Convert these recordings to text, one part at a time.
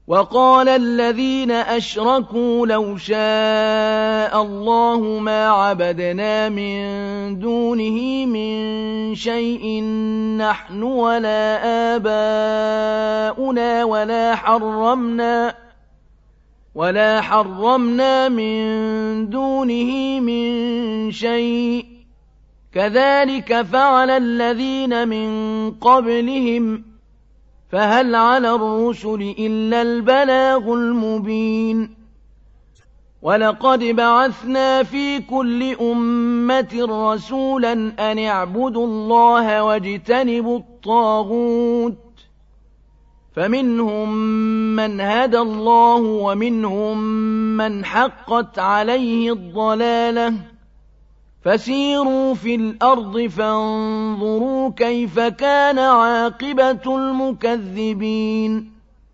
وقال الذين أشركوا لو شاء الله ما عبدنا من دونه من شيء نحن ولا آباؤنا ولا حرمنا من دونه من شيء كذلك فعل الذين من قبلهم فهل على الرسل إلا البلاغ المبين ولقد بعثنا في كل أمة رسولا أن اعبدوا الله واجتنبوا الطاغوت فمنهم من هدى الله ومنهم من حقت عليه الضلالة فسيروا في الأرض فانظروا كيف كان عاقبة المكذبين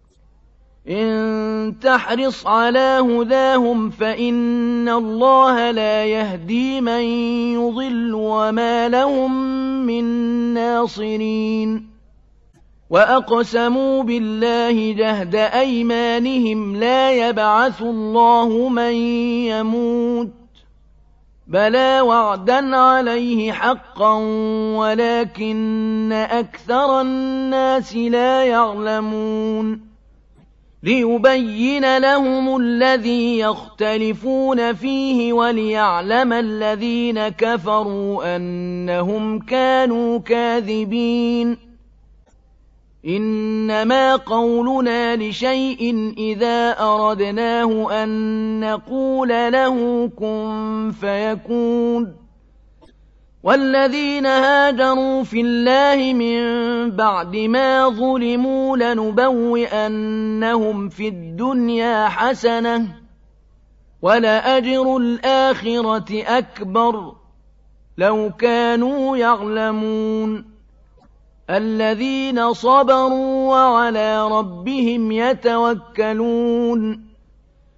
إن تحرص على هداهم فإن الله لا يهدي من يضل وما لهم من ناصرين وأقسموا بالله جهد أيمانهم لا يبعث الله من يموت بلى وعدا عليه حقا ولكن أكثر الناس لا يعلمون ليبين لهم الذي يختلفون فيه وليعلم الذين كفروا أنهم كانوا كاذبين إنما قولنا لشيء إذا أردناه أن نقول له كن فيكون والذين هاجروا في الله من بعد ما ظلموا لنبوئنهم في الدنيا حسنة ولأجر الآخرة أكبر لو كانوا يعلمون الذين صبروا وعلى ربهم يتوكلون